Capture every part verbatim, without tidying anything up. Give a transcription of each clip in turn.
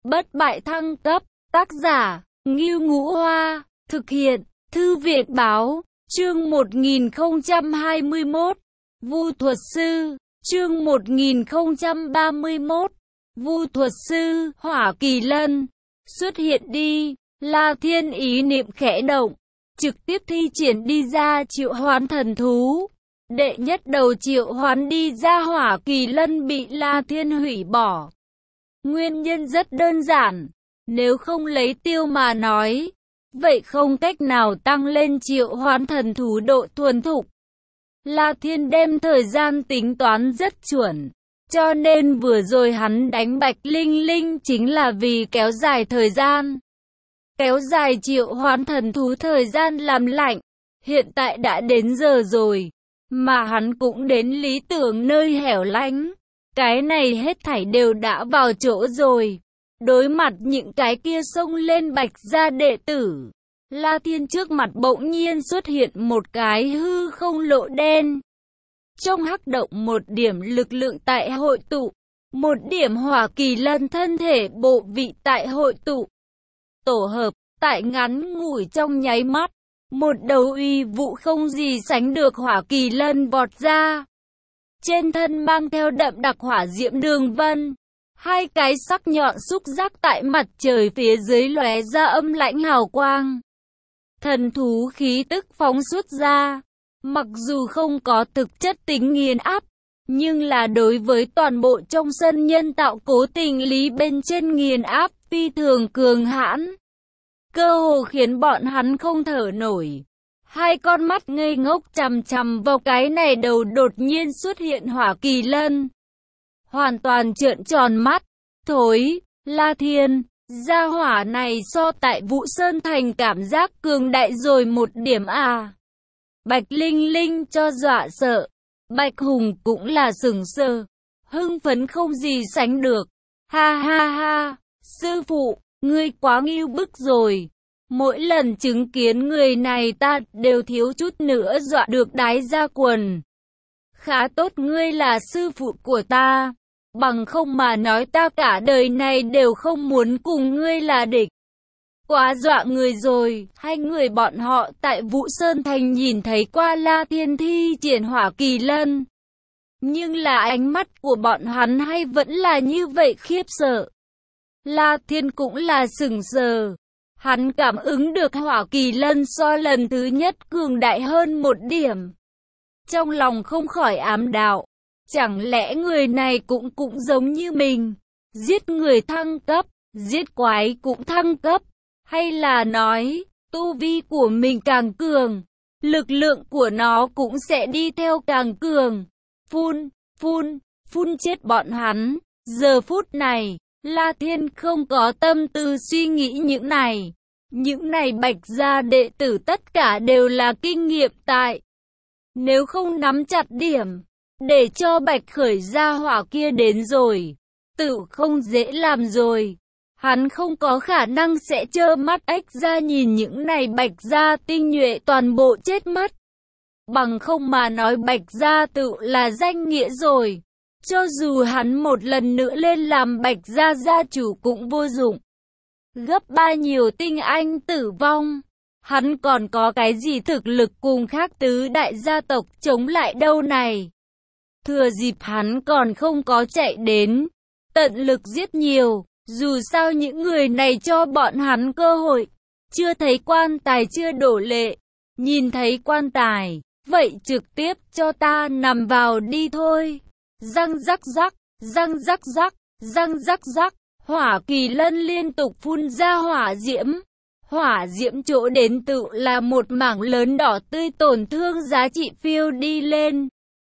Bất bại thăng cấp, tác giả, Ngưu Ngũ Hoa, thực hiện, Thư viện Báo, chương một nghìn không trăm hai mươi mốt, Vu Thuật Sư, chương một nghìn không trăm ba mươi mốt, Vu Thuật Sư, Hỏa Kỳ Lân, xuất hiện đi, La Thiên ý niệm khẽ động, trực tiếp thi triển đi ra triệu hoán thần thú. Đệ nhất đầu triệu hoán đi ra Hỏa Kỳ Lân bị La Thiên hủy bỏ. Nguyên nhân rất đơn giản, nếu không lấy tiêu mà nói, vậy không cách nào tăng lên triệu hoán thần thú độ thuần thục. La Thiên đem thời gian tính toán rất chuẩn, cho nên vừa rồi hắn đánh Bạch Linh Linh chính là vì kéo dài thời gian. Kéo dài triệu hoán thần thú thời gian làm lạnh, hiện tại đã đến giờ rồi, mà hắn cũng đến lý tưởng nơi hẻo lánh. Cái này hết thảy đều đã vào chỗ rồi. Đối mặt những cái kia xông lên Bạch gia đệ tử, La Thiên trước mặt bỗng nhiên xuất hiện một cái hư không lỗ đen. Trong hắc động một điểm lực lượng tại hội tụ, một điểm Hỏa Kỳ Lân thân thể bộ vị tại hội tụ. Tổ hợp, tại ngắn ngủi trong nháy mắt, một đầu uy vũ không gì sánh được Hỏa Kỳ Lân vọt ra. Trên thân mang theo đậm đặc hỏa diễm đường vân, hai cái sắc nhọn xúc giác tại mặt trời phía dưới lóe ra âm lãnh hào quang. Thần thú khí tức phóng xuất ra, mặc dù không có thực chất tính nghiền áp, nhưng là đối với toàn bộ trong sân nhân tạo cố tình lý bên trên nghiền áp phi thường cường hãn. Cơ hồ khiến bọn hắn không thở nổi. Hai con mắt ngây ngốc chằm chằm vào cái này đầu đột nhiên xuất hiện Hỏa Kỳ Lân. Hoàn toàn trợn tròn mắt. Thối, La Thiên, gia hỏa này so tại Vũ Sơn Thành cảm giác cường đại rồi một điểm à. Bạch Linh Linh cho dọa sợ. Bạch Hùng cũng là sừng sờ, hưng phấn không gì sánh được. Ha ha ha, sư phụ, ngươi quá ngưu bức rồi. Mỗi lần chứng kiến người này ta đều thiếu chút nữa dọa được đái ra quần. Khá tốt ngươi là sư phụ của ta, bằng không mà nói ta cả đời này đều không muốn cùng ngươi là địch. Quá dọa người rồi. Hai người bọn họ tại Vũ Sơn Thành nhìn thấy qua La Thiên thi triển Hỏa Kỳ Lân, nhưng là ánh mắt của bọn hắn hay vẫn là như vậy khiếp sợ. La Thiên cũng là sừng sờ. Hắn cảm ứng được Hỏa Kỳ Lân so lần thứ nhất cường đại hơn một điểm. Trong lòng không khỏi ám đạo, chẳng lẽ người này cũng cũng giống như mình, giết người thăng cấp, giết quái cũng thăng cấp, hay là nói, tu vi của mình càng cường, lực lượng của nó cũng sẽ đi theo càng cường. Phun, phun, phun chết bọn hắn. Giờ phút này, La Thiên không có tâm tư suy nghĩ những này. Những này Bạch gia đệ tử tất cả đều là kinh nghiệm tại. Nếu không nắm chặt điểm, để cho Bạch khởi gia hỏa kia đến rồi, tự không dễ làm rồi. Hắn không có khả năng sẽ trơ mắt ếch ra nhìn những này Bạch gia tinh nhuệ toàn bộ chết mất. Bằng không mà nói Bạch gia tự là danh nghĩa rồi. Cho dù hắn một lần nữa lên làm Bạch gia gia chủ cũng vô dụng. Gấp ba nhiều tinh anh tử vong, hắn còn có cái gì thực lực cùng khác tứ đại gia tộc chống lại đâu này. Thừa dịp hắn còn không có chạy đến, tận lực giết nhiều, dù sao những người này cho bọn hắn cơ hội. Chưa thấy quan tài chưa đổ lệ, nhìn thấy quan tài, vậy trực tiếp cho ta nằm vào đi thôi. Răng rắc rắc, răng rắc rắc, răng rắc rắc. Hỏa Kỳ Lân liên tục phun ra hỏa diễm. Hỏa diễm chỗ đến tự là một mảng lớn đỏ tươi tổn thương giá trị phiêu đi lên.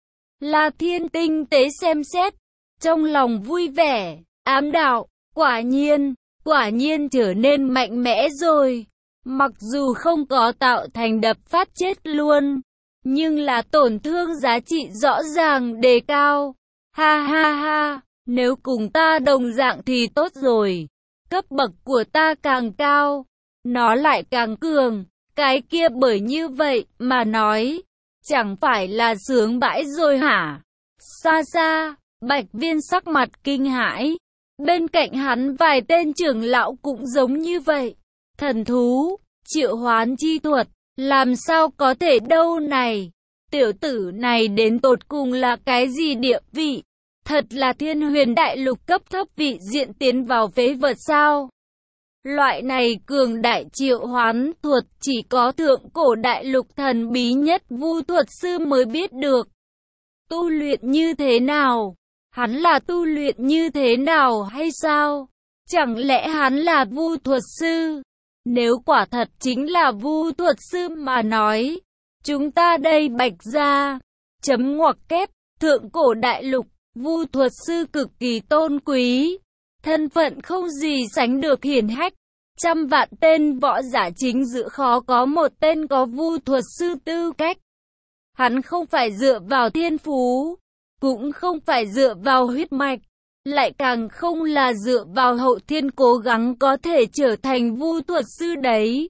La Thiên tinh tế xem xét, trong lòng vui vẻ, ám đạo, quả nhiên, quả nhiên trở nên mạnh mẽ rồi. Mặc dù không có tạo thành đập phát chết luôn, nhưng là tổn thương giá trị rõ ràng đề cao. Ha ha ha. Nếu cùng ta đồng dạng thì tốt rồi. Cấp bậc của ta càng cao, nó lại càng cường. Cái kia bởi như vậy mà nói, chẳng phải là sướng bãi rồi hả? Xa xa, Bạch Viên sắc mặt kinh hãi. Bên cạnh hắn vài tên trưởng lão cũng giống như vậy. Thần thú, triệu hoán chi thuật, làm sao có thể đâu này? Tiểu tử này đến tột cùng là cái gì địa vị? Thật là thiên huyền đại lục cấp thấp vị diện tiến vào phế vật sao? Loại này cường đại triệu hoán thuật chỉ có thượng cổ đại lục thần bí nhất vu thuật sư mới biết được. Tu luyện như thế nào? Hắn là tu luyện như thế nào hay sao? Chẳng lẽ hắn là vu thuật sư? Nếu quả thật chính là vu thuật sư mà nói, chúng ta đây Bạch gia, chấm ngoặc kép, thượng cổ đại lục, vu thuật sư cực kỳ tôn quý, thân phận không gì sánh được hiển hách. Trăm vạn tên võ giả chính giữa khó có một tên có vu thuật sư tư cách. Hắn không phải dựa vào thiên phú, cũng không phải dựa vào huyết mạch, lại càng không là dựa vào hậu thiên cố gắng có thể trở thành vu thuật sư đấy.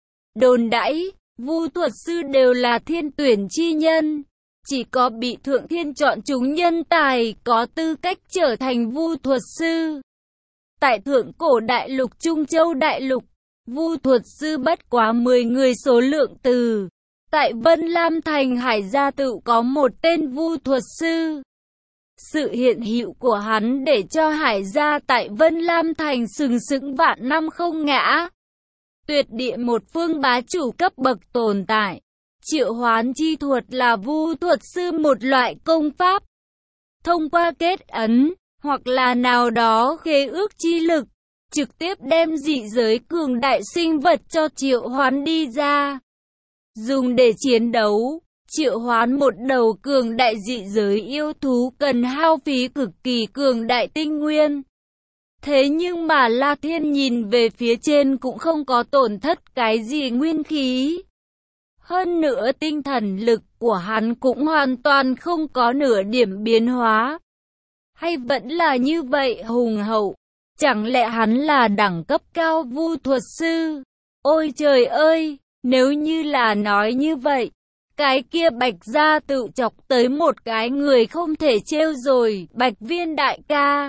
Đồn đãi, vu thuật sư đều là thiên tuyển chi nhân, chỉ có bị thượng thiên chọn chúng nhân tài có tư cách trở thành vu thuật sư. Tại thượng cổ đại lục Trung Châu đại lục, vu thuật sư bất quá mười người số lượng từ. Tại Vân Lam Thành Hải Gia tự có một tên vu thuật sư. Sự hiện hữu của hắn để cho Hải Gia tại Vân Lam Thành sừng sững vạn năm không ngã. Tuyệt địa một phương bá chủ cấp bậc tồn tại. Triệu hoán chi thuật là vu thuật sư một loại công pháp. Thông qua kết ấn, hoặc là nào đó khế ước chi lực, trực tiếp đem dị giới cường đại sinh vật cho triệu hoán đi ra. Dùng để chiến đấu, triệu hoán một đầu cường đại dị giới yêu thú cần hao phí cực kỳ cường đại tinh nguyên. Thế nhưng mà La Thiên nhìn về phía trên cũng không có tổn thất cái gì nguyên khí. Hơn nữa tinh thần lực của hắn cũng hoàn toàn không có nửa điểm biến hóa. Hay vẫn là như vậy hùng hậu? Chẳng lẽ hắn là đẳng cấp cao vu thuật sư? Ôi trời ơi, nếu như là nói như vậy, cái kia Bạch gia tự chọc tới một cái người không thể trêu rồi, Bạch Viên đại ca.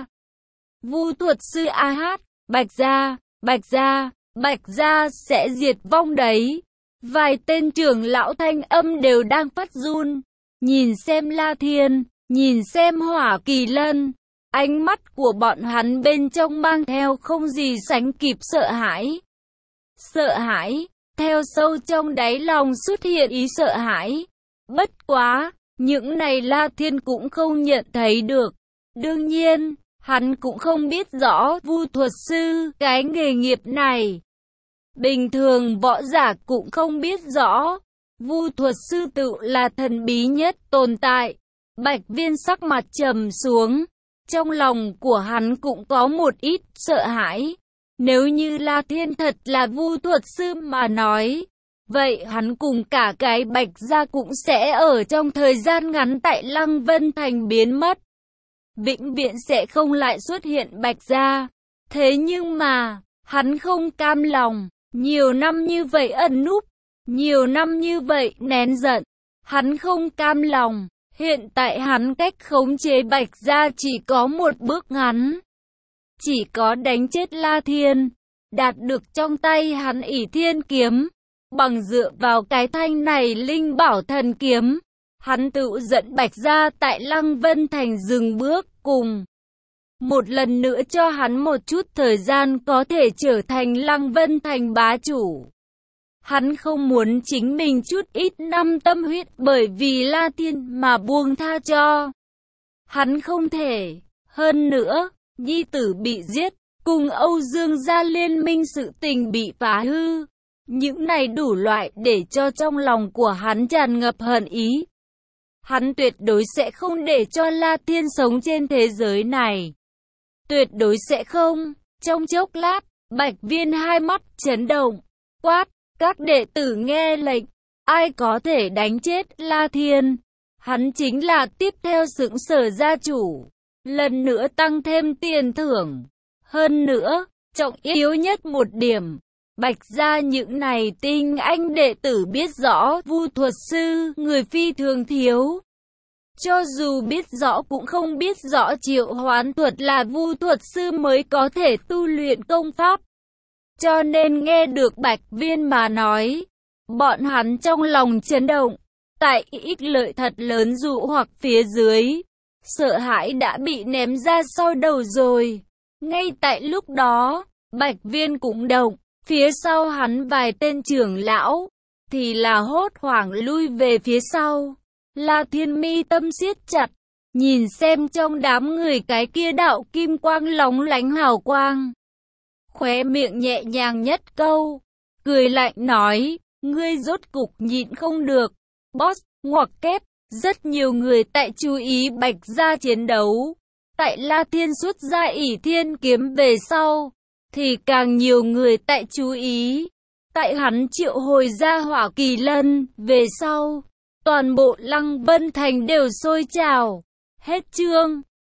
Vu thuật sư a hát, Bạch gia, Bạch gia, Bạch gia sẽ diệt vong đấy. Vài tên trưởng lão thanh âm đều đang phát run, nhìn xem La Thiên, nhìn xem Hỏa Kỳ Lân, ánh mắt của bọn hắn bên trong mang theo không gì sánh kịp sợ hãi. Sợ hãi, theo sâu trong đáy lòng xuất hiện ý sợ hãi. Bất quá, những này La Thiên cũng không nhận thấy được. Đương nhiên, hắn cũng không biết rõ vu thuật sư, cái nghề nghiệp này. Bình thường võ giả cũng không biết rõ. Vu thuật sư tự là thần bí nhất tồn tại. Bạch Viên sắc mặt trầm xuống. Trong lòng của hắn cũng có một ít sợ hãi. Nếu như La Thiên thật là vu thuật sư mà nói, vậy hắn cùng cả cái Bạch gia cũng sẽ ở trong thời gian ngắn tại Lăng Vân Thành biến mất. Vĩnh viễn sẽ không lại xuất hiện Bạch gia. Thế nhưng mà, hắn không cam lòng. Nhiều năm như vậy ẩn núp, nhiều năm như vậy nén giận, hắn không cam lòng. Hiện tại hắn cách khống chế Bạch gia chỉ có một bước ngắn. Chỉ có đánh chết La Thiên, đạt được trong tay hắn ỷ thiên kiếm. Bằng dựa vào cái thanh này linh bảo thần kiếm, hắn tự dẫn Bạch gia tại Lăng Vân Thành dừng bước cùng. Một lần nữa cho hắn một chút thời gian có thể trở thành Lăng Vân Thành bá chủ. Hắn không muốn chính mình chút ít năm tâm huyết bởi vì La Thiên mà buông tha cho. Hắn không thể. Hơn nữa, nhi tử bị giết, cùng Âu Dương gia liên minh sự tình bị phá hư. Những này đủ loại để cho trong lòng của hắn tràn ngập hận ý. Hắn tuyệt đối sẽ không để cho La Thiên sống trên thế giới này. Tuyệt đối sẽ không. Trong chốc lát, Bạch Viên hai mắt chấn động, quát, các đệ tử nghe lệnh, ai có thể đánh chết La Thiên, hắn chính là tiếp theo xứng sở gia chủ, lần nữa tăng thêm tiền thưởng. Hơn nữa, trọng yếu nhất một điểm, Bạch gia những này tinh anh đệ tử biết rõ vu thuật sư người phi thường thiếu. Cho dù biết rõ cũng không biết rõ triệu hoán thuật là vu thuật sư mới có thể tu luyện công pháp. Cho nên nghe được Bạch Viên mà nói, bọn hắn trong lòng chấn động. Tại ích lợi thật lớn dụ hoặc phía dưới, sợ hãi đã bị ném ra sau đầu rồi. Ngay tại lúc đó, Bạch Viên cũng động, phía sau hắn vài tên trưởng lão, thì là hốt hoảng lui về phía sau. La Thiên mi tâm siết chặt, nhìn xem trong đám người cái kia đạo kim quang lóng lánh hào quang. Khóe miệng nhẹ nhàng nhất câu, cười lạnh nói, ngươi rốt cục nhịn không được. Boss, ngoặc kép, rất nhiều người tại chú ý Bạch gia chiến đấu. Tại La Thiên xuất ra ỷ thiên kiếm về sau, thì càng nhiều người tại chú ý. Tại hắn triệu hồi ra hỏa kỳ lân, về sau, toàn bộ Lăng Vân Thành đều sôi trào. Hết chương.